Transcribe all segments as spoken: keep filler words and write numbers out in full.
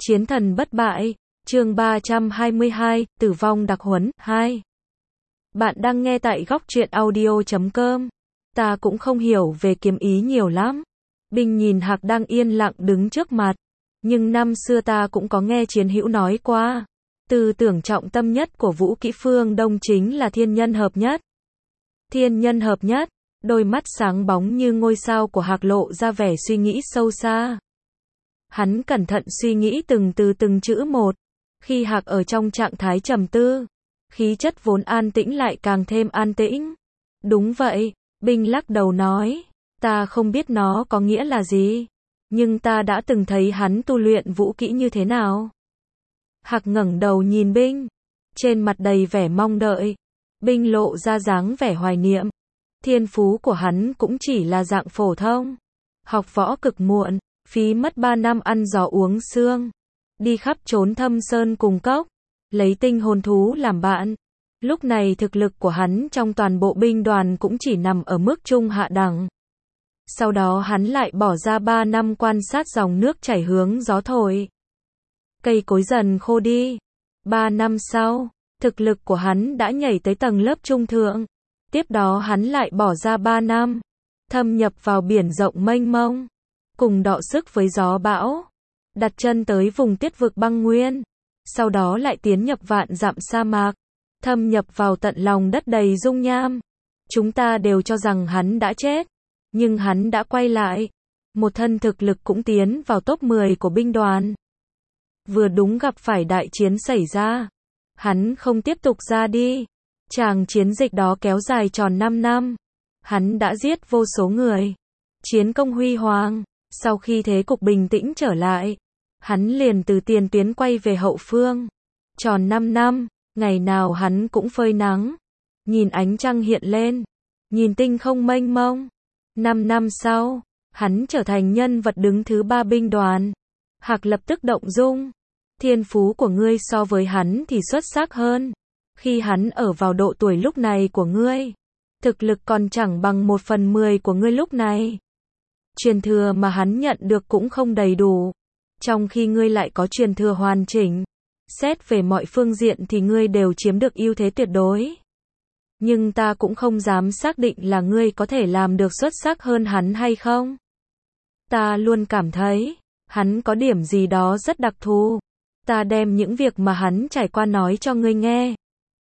Chiến thần bất bại, chương ba trăm hai mươi hai, tử vong đặc huấn, hai. Bạn đang nghe tại góc truyện audio chấm com. Ta cũng không hiểu về kiếm ý nhiều lắm. Binh nhìn Hạc đang yên lặng đứng trước mặt. Nhưng năm xưa ta cũng có nghe chiến hữu nói qua. Tư tưởng trọng tâm nhất của vũ kỹ phương Đông chính là thiên nhân hợp nhất. Thiên nhân hợp nhất, đôi mắt sáng bóng như ngôi sao của Hạc lộ ra vẻ suy nghĩ sâu xa. Hắn cẩn thận suy nghĩ từng từ từng chữ một. Khi Hạc ở trong trạng thái trầm tư, khí chất vốn an tĩnh lại càng thêm an tĩnh. Đúng vậy, Binh lắc đầu nói, ta không biết nó có nghĩa là gì, nhưng ta đã từng thấy hắn tu luyện vũ kỹ như thế nào. Hạc ngẩng đầu nhìn Binh, trên mặt đầy vẻ mong đợi. Binh lộ ra dáng vẻ hoài niệm. Thiên phú của hắn cũng chỉ là dạng phổ thông. Học võ cực muộn, phí mất ba năm ăn gió uống sương. Đi khắp trốn thâm sơn cùng cốc, lấy tinh hồn thú làm bạn. Lúc này thực lực của hắn trong toàn bộ binh đoàn cũng chỉ nằm ở mức trung hạ đẳng. Sau đó hắn lại bỏ ra ba năm quan sát dòng nước chảy hướng gió thổi. Cây cối dần khô đi. Ba năm sau, thực lực của hắn đã nhảy tới tầng lớp trung thượng. Tiếp đó hắn lại bỏ ra ba năm, thâm nhập vào biển rộng mênh mông, cùng đọ sức với gió bão, đặt chân tới vùng tiết vực băng nguyên, sau đó lại tiến nhập vạn dặm sa mạc, thâm nhập vào tận lòng đất đầy dung nham. Chúng ta đều cho rằng hắn đã chết, nhưng hắn đã quay lại, một thân thực lực cũng tiến vào top mười của binh đoàn. Vừa đúng gặp phải đại chiến xảy ra, hắn không tiếp tục ra đi. Tràng chiến dịch đó kéo dài tròn năm năm. Hắn đã giết vô số người. Chiến công huy hoàng. Sau khi thế cục bình tĩnh trở lại, hắn liền từ tiền tuyến quay về hậu phương. Tròn năm năm, ngày nào hắn cũng phơi nắng. Nhìn ánh trăng hiện lên. Nhìn tinh không mênh mông. Năm năm sau, hắn trở thành nhân vật đứng thứ ba binh đoàn. Hạc lập tức động dung. Thiên phú của ngươi so với hắn thì xuất sắc hơn. Khi hắn ở vào độ tuổi lúc này của ngươi, thực lực còn chẳng bằng một phần mười của ngươi lúc này. Truyền thừa mà hắn nhận được cũng không đầy đủ, trong khi ngươi lại có truyền thừa hoàn chỉnh. Xét về mọi phương diện thì ngươi đều chiếm được ưu thế tuyệt đối. Nhưng ta cũng không dám xác định là ngươi có thể làm được xuất sắc hơn hắn hay không. Ta luôn cảm thấy, hắn có điểm gì đó rất đặc thù. Ta đem những việc mà hắn trải qua nói cho ngươi nghe.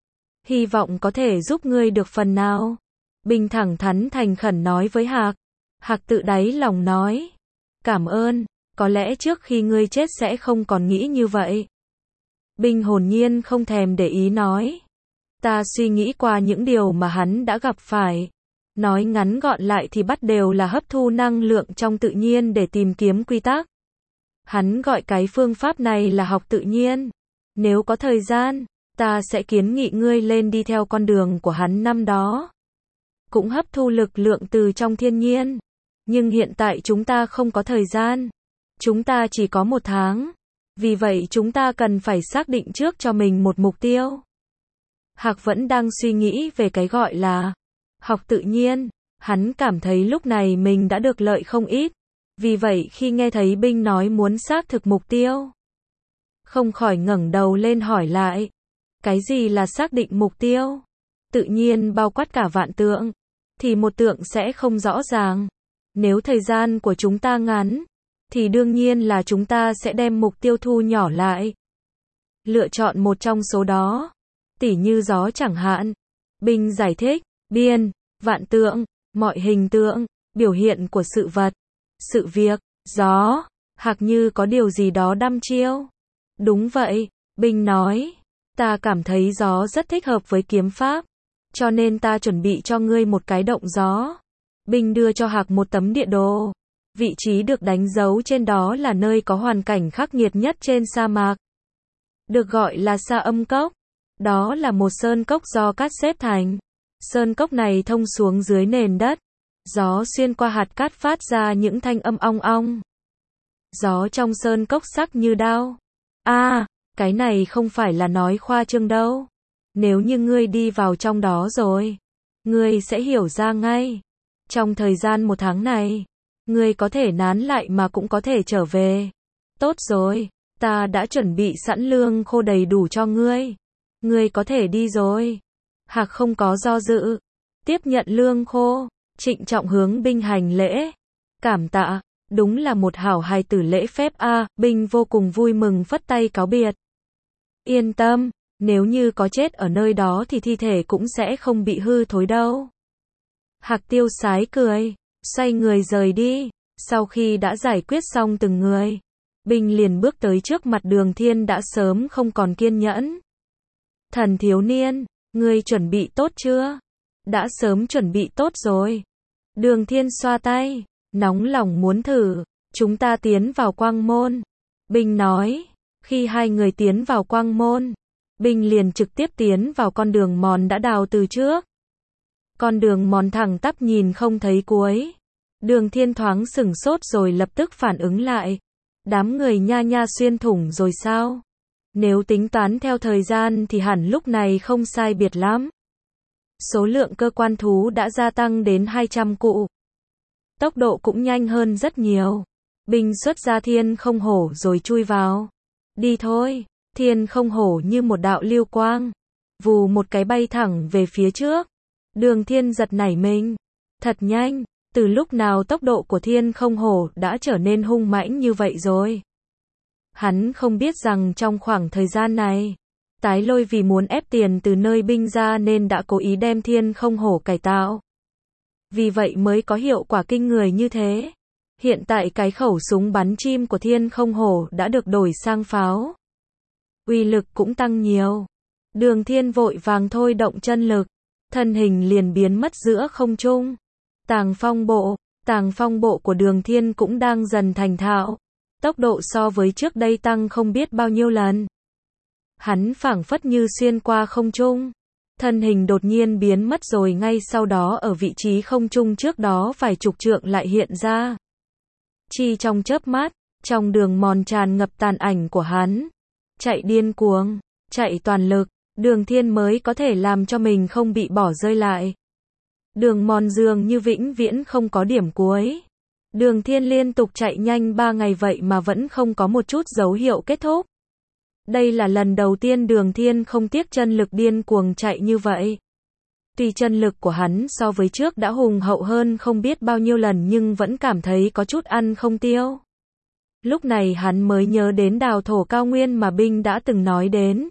Hy vọng có thể giúp ngươi được phần nào. Binh thẳng thắn thành khẩn nói với Hạc. Hạc tự đáy lòng nói. Cảm ơn, có lẽ trước khi ngươi chết sẽ không còn nghĩ như vậy. Binh hồn nhiên không thèm để ý nói. Ta suy nghĩ qua những điều mà hắn đã gặp phải. Nói ngắn gọn lại thì bắt đều là hấp thu năng lượng trong tự nhiên để tìm kiếm quy tắc. Hắn gọi cái phương pháp này là học tự nhiên. Nếu có thời gian, ta sẽ kiến nghị ngươi lên đi theo con đường của hắn năm đó. Cũng hấp thu lực lượng từ trong thiên nhiên. Nhưng hiện tại chúng ta không có thời gian. Chúng ta chỉ có một tháng. Vì vậy chúng ta cần phải xác định trước cho mình một mục tiêu. Hạc vẫn đang suy nghĩ về cái gọi là học tự nhiên. Hắn cảm thấy lúc này mình đã được lợi không ít. Vì vậy khi nghe thấy Binh nói muốn xác thực mục tiêu, không khỏi ngẩng đầu lên hỏi lại. Cái gì là xác định mục tiêu? Tự nhiên bao quát cả vạn tượng, thì một tượng sẽ không rõ ràng. Nếu thời gian của chúng ta ngắn, thì đương nhiên là chúng ta sẽ đem mục tiêu thu nhỏ lại. Lựa chọn một trong số đó, tỉ như gió chẳng hạn. Binh giải thích, biên, vạn tượng, mọi hình tượng, biểu hiện của sự vật, sự việc, gió. Hạc như có điều gì đó đăm chiêu. Đúng vậy, Binh nói. Ta cảm thấy gió rất thích hợp với kiếm pháp, cho nên ta chuẩn bị cho ngươi một cái động gió. Binh đưa cho Hạc một tấm địa đồ. Vị trí được đánh dấu trên đó là nơi có hoàn cảnh khắc nghiệt nhất trên sa mạc. Được gọi là Sa Âm Cốc. Đó là một sơn cốc do cát xếp thành. Sơn cốc này thông xuống dưới nền đất. Gió xuyên qua hạt cát phát ra những thanh âm ong ong. Gió trong sơn cốc sắc như đao. À, cái này không phải là nói khoa trương đâu. Nếu như ngươi đi vào trong đó rồi, ngươi sẽ hiểu ra ngay. Trong thời gian một tháng này, ngươi có thể nán lại mà cũng có thể trở về. Tốt rồi, Ta đã chuẩn bị sẵn lương khô đầy đủ cho ngươi. Ngươi có thể đi rồi. Hạc không có do dự. Tiếp nhận lương khô, trịnh trọng hướng Binh hành lễ. Cảm tạ, đúng là một hảo hài tử lễ phép a. À, Binh vô cùng vui mừng phất tay cáo biệt. Yên tâm, nếu như có chết ở nơi đó thì thi thể cũng sẽ không bị hư thối đâu. Hạc tiêu sái cười, xoay người rời đi. Sau khi đã giải quyết xong từng người, Binh liền bước tới trước mặt Đường Thiên đã sớm không còn kiên nhẫn. Thần thiếu niên, ngươi chuẩn bị tốt chưa? Đã sớm chuẩn bị tốt rồi. Đường Thiên xoa tay, nóng lòng muốn thử. Chúng ta tiến vào quang môn. Binh nói, khi hai người tiến vào quang môn, Binh liền trực tiếp tiến vào con đường mòn đã đào từ trước. Con đường mòn thẳng tắp nhìn không thấy cuối. Đường Thiên thoáng sửng sốt rồi lập tức phản ứng lại. Đám người nha nha xuyên thủng rồi sao? Nếu tính toán theo thời gian thì hẳn lúc này không sai biệt lắm. Số lượng cơ quan thú đã gia tăng đến hai trăm cụ. Tốc độ cũng nhanh hơn rất nhiều. Binh xuất ra thiên không hổ rồi chui vào. Đi thôi, thiên không hổ như một đạo lưu quang. Vù một cái bay thẳng về phía trước. Đường Thiên giật nảy mình. Thật nhanh, từ lúc nào tốc độ của thiên không hổ đã trở nên hung mãnh như vậy rồi. Hắn không biết rằng trong khoảng thời gian này, Tái Lôi vì muốn ép tiền từ nơi Binh ra nên đã cố ý đem thiên không hổ cải tạo. Vì vậy mới có hiệu quả kinh người như thế. Hiện tại cái khẩu súng bắn chim của thiên không hổ đã được đổi sang pháo. Uy lực cũng tăng nhiều. Đường Thiên vội vàng thôi động chân lực. Thân hình liền biến mất giữa không trung. Tàng phong bộ, tàng phong bộ của Đường Thiên cũng đang dần thành thạo. Tốc độ so với trước đây tăng không biết bao nhiêu lần. Hắn phảng phất như xuyên qua không trung. Thân hình đột nhiên biến mất rồi ngay sau đó ở vị trí không trung trước đó vài chục trượng lại hiện ra. Chỉ trong chớp mắt, trong đường mòn tràn ngập tàn ảnh của hắn. Chạy điên cuồng, chạy toàn lực, Đường Thiên mới có thể làm cho mình không bị bỏ rơi lại. Đường mòn dường như vĩnh viễn không có điểm cuối. Đường Thiên liên tục chạy nhanh ba ngày vậy mà vẫn không có một chút dấu hiệu kết thúc. Đây là lần đầu tiên Đường Thiên không tiếc chân lực điên cuồng chạy như vậy. Tuy chân lực của hắn so với trước đã hùng hậu hơn không biết bao nhiêu lần nhưng vẫn cảm thấy có chút ăn không tiêu. Lúc này hắn mới nhớ đến đào thổ cao nguyên mà Binh đã từng nói đến.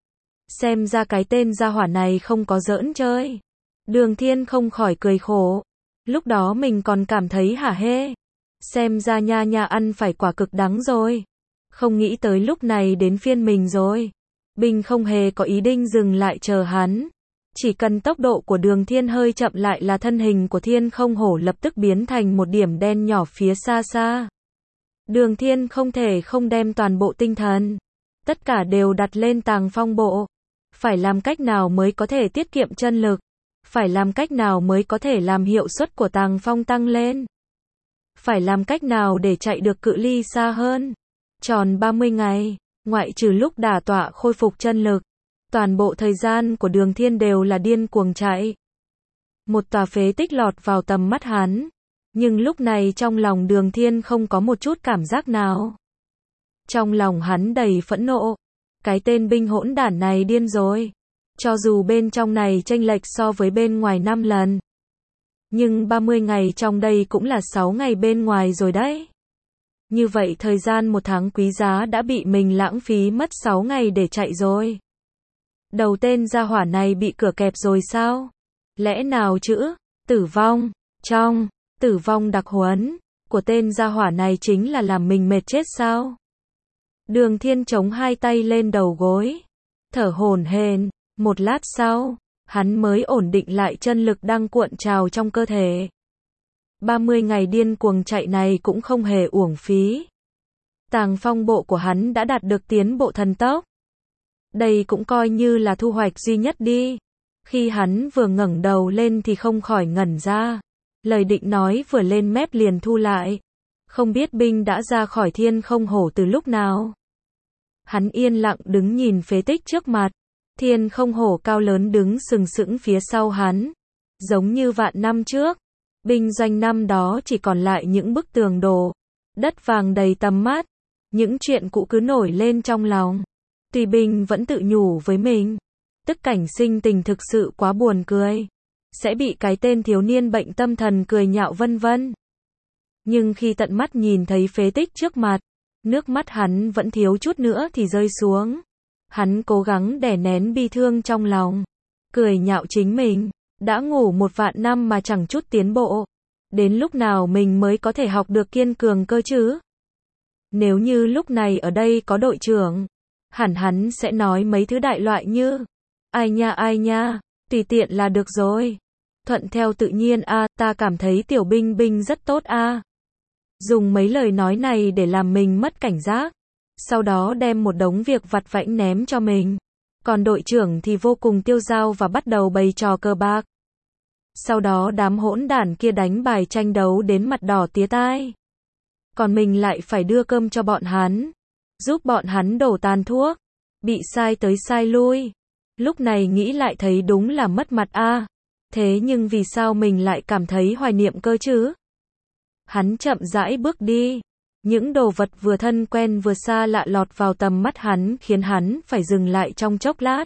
Xem ra cái tên gia hỏa này không có giỡn chơi. Đường Thiên không khỏi cười khổ. Lúc đó mình còn cảm thấy hả hê. Xem ra nha nha ăn phải quả cực đắng rồi. Không nghĩ tới lúc này đến phiên mình rồi. Binh không hề có ý định dừng lại chờ hắn. Chỉ cần tốc độ của Đường Thiên hơi chậm lại là thân hình của thiên không hổ lập tức biến thành một điểm đen nhỏ phía xa xa. Đường Thiên không thể không đem toàn bộ tinh thần. Tất cả đều đặt lên tàng phong bộ. Phải làm cách nào mới có thể tiết kiệm chân lực. Phải làm cách nào mới có thể làm hiệu suất của tàng phong tăng lên. Phải làm cách nào để chạy được cự ly xa hơn. Tròn ba mươi ngày, ngoại trừ lúc đả tọa khôi phục chân lực. Toàn bộ thời gian của Đường Thiên đều là điên cuồng chạy. Một tòa phế tích lọt vào tầm mắt hắn. Nhưng lúc này trong lòng Đường Thiên không có một chút cảm giác nào. Trong lòng hắn đầy phẫn nộ. Cái tên Binh hỗn đản này điên rồi. Cho dù bên trong này chênh lệch so với bên ngoài năm lần. Nhưng ba mươi ngày trong đây cũng là sáu ngày bên ngoài rồi đấy. Như vậy thời gian một tháng quý giá đã bị mình lãng phí mất sáu ngày để chạy rồi. Đầu tên gia hỏa này bị cửa kẹp rồi sao? Lẽ nào chữ tử vong trong tử vong đặc huấn của tên gia hỏa này chính là làm mình mệt chết sao? Đường Thiên chống hai tay lên đầu gối, thở hổn hển. Một lát sau, hắn mới ổn định lại chân lực đang cuộn trào trong cơ thể. ba mươi ngày điên cuồng chạy này cũng không hề uổng phí. Tàng phong bộ của hắn đã đạt được tiến bộ thần tốc. Đây cũng coi như là thu hoạch duy nhất đi. Khi hắn vừa ngẩng đầu lên thì không khỏi ngẩn ra. Lời định nói vừa lên mép liền thu lại. Không biết Binh đã ra khỏi thiên không hổ từ lúc nào. Hắn yên lặng đứng nhìn phế tích trước mặt. Thiên không hổ cao lớn đứng sừng sững phía sau hắn. Giống như vạn năm trước. Binh doanh năm đó chỉ còn lại những bức tường đổ. Đất vàng đầy tầm mắt. Những chuyện cũ cứ nổi lên trong lòng. Tùy Bình vẫn tự nhủ với mình. Tức cảnh sinh tình thực sự quá buồn cười. Sẽ bị cái tên thiếu niên bệnh tâm thần cười nhạo vân vân. Nhưng khi tận mắt nhìn thấy phế tích trước mặt, nước mắt hắn vẫn thiếu chút nữa thì rơi xuống. Hắn cố gắng đè nén bi thương trong lòng. Cười nhạo chính mình. Đã ngủ một vạn năm mà chẳng chút tiến bộ. Đến lúc nào mình mới có thể học được kiên cường cơ chứ? Nếu như lúc này ở đây có đội trưởng, hẳn hắn sẽ nói mấy thứ đại loại như ai nha ai nha, tùy tiện là được rồi. Thuận theo tự nhiên a, à, ta cảm thấy Tiểu Binh Binh rất tốt a. À. Dùng mấy lời nói này để làm mình mất cảnh giác. Sau đó đem một đống việc vặt vãnh ném cho mình. Còn đội trưởng thì vô cùng tiêu dao và bắt đầu bày trò cờ bạc. Sau đó đám hỗn đản kia đánh bài tranh đấu đến mặt đỏ tía tai. Còn mình lại phải đưa cơm cho bọn hắn. Giúp bọn hắn đổ tàn thuốc. Bị sai tới sai lui. Lúc này nghĩ lại thấy đúng là mất mặt a. À. Thế nhưng vì sao mình lại cảm thấy hoài niệm cơ chứ? Hắn chậm rãi bước đi. Những đồ vật vừa thân quen vừa xa lạ lọt vào tầm mắt hắn khiến hắn phải dừng lại trong chốc lát.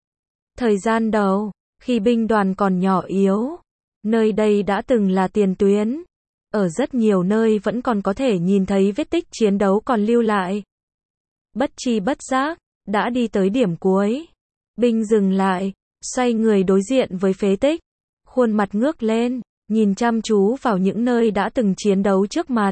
Thời gian đầu, khi binh đoàn còn nhỏ yếu, nơi đây đã từng là tiền tuyến. Ở rất nhiều nơi vẫn còn có thể nhìn thấy vết tích chiến đấu còn lưu lại. Bất tri bất giác, đã đi tới điểm cuối. Binh dừng lại, xoay người đối diện với phế tích. Khuôn mặt ngước lên, nhìn chăm chú vào những nơi đã từng chiến đấu trước mặt.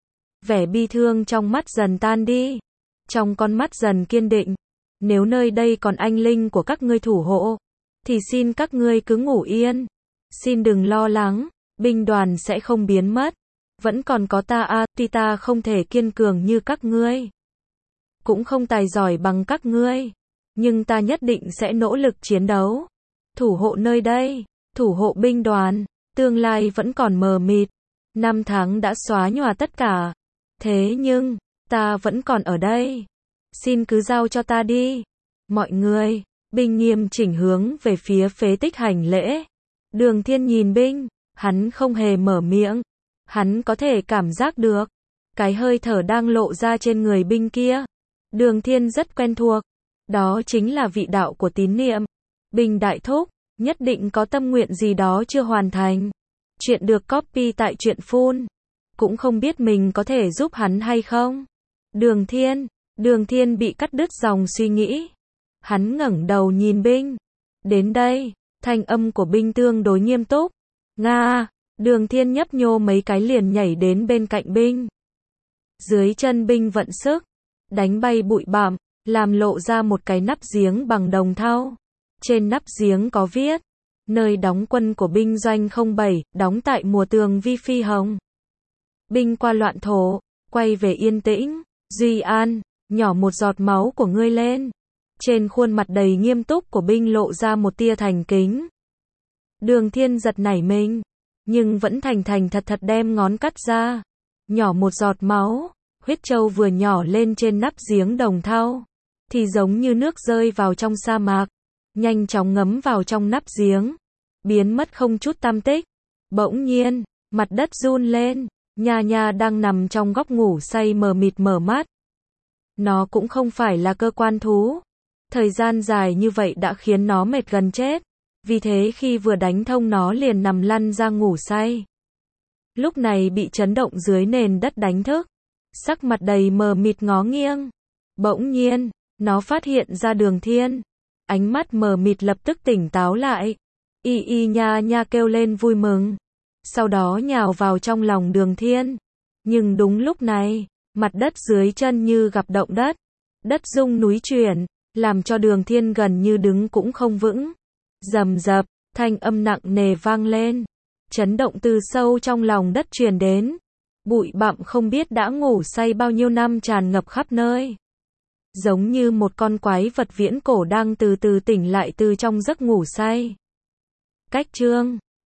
Vẻ bi thương trong mắt dần tan đi. Trong con mắt dần kiên định. Nếu nơi đây còn anh linh của các ngươi thủ hộ, thì xin các ngươi cứ ngủ yên. Xin đừng lo lắng, binh đoàn sẽ không biến mất. Vẫn còn có ta a, à, tuy ta không thể kiên cường như các ngươi. Cũng không tài giỏi bằng các ngươi. Nhưng ta nhất định sẽ nỗ lực chiến đấu. Thủ hộ nơi đây, thủ hộ binh đoàn. Tương lai vẫn còn mờ mịt. Năm tháng đã xóa nhòa tất cả. Thế nhưng, ta vẫn còn ở đây. Xin cứ giao cho ta đi. Mọi người, binh nghiêm chỉnh hướng về phía phế tích hành lễ. Đường Thiên nhìn binh, hắn không hề mở miệng. Hắn có thể cảm giác được cái hơi thở đang lộ ra trên người binh kia. Đường Thiên rất quen thuộc. Đó chính là vị đạo của tín niệm. Binh đại thúc, nhất định có tâm nguyện gì đó chưa hoàn thành. Chuyện được copy tại truyện phun. Cũng không biết mình có thể giúp hắn hay không. Đường Thiên, Đường Thiên bị cắt đứt dòng suy nghĩ. Hắn ngẩng đầu nhìn binh. Đến đây, thanh âm của binh tương đối nghiêm túc. Nga, Đường Thiên nhấp nhô mấy cái liền nhảy đến bên cạnh binh. Dưới chân binh vận sức, đánh bay bụi bặm, làm lộ ra một cái nắp giếng bằng đồng thau. Trên nắp giếng có viết, nơi đóng quân của binh doanh không bảy, đóng tại mùa tường vi phi hồng. Binh qua loạn thổ, quay về yên tĩnh. Duy An, nhỏ một giọt máu của ngươi lên. Trên khuôn mặt đầy nghiêm túc của binh lộ ra một tia thành kính. Đường Thiên giật nảy mình, nhưng vẫn thành thành thật thật đem ngón cắt ra. Nhỏ một giọt máu, huyết châu vừa nhỏ lên trên nắp giếng đồng thau, thì giống như nước rơi vào trong sa mạc, nhanh chóng ngấm vào trong nắp giếng, biến mất không chút tăm tích. Bỗng nhiên, mặt đất run lên, Nha Nha đang nằm trong góc ngủ say mờ mịt mở mắt. Nó cũng không phải là cơ quan thú. Thời gian dài như vậy đã khiến nó mệt gần chết. Vì thế khi vừa đánh thông nó liền nằm lăn ra ngủ say. Lúc này bị chấn động dưới nền đất đánh thức. Sắc mặt đầy mờ mịt ngó nghiêng. Bỗng nhiên, nó phát hiện ra Đường Thiên. Ánh mắt mờ mịt lập tức tỉnh táo lại. Y y Nha Nha kêu lên vui mừng. Sau đó nhào vào trong lòng Đường Thiên. Nhưng đúng lúc này, mặt đất dưới chân như gặp động đất. Đất rung núi chuyển, làm cho Đường Thiên gần như đứng cũng không vững. Rầm rập, thanh âm nặng nề vang lên. Chấn động từ sâu trong lòng đất truyền đến. Bụi bặm không biết đã ngủ say bao nhiêu năm tràn ngập khắp nơi. Giống như một con quái vật viễn cổ đang từ từ tỉnh lại từ trong giấc ngủ say. Cách chương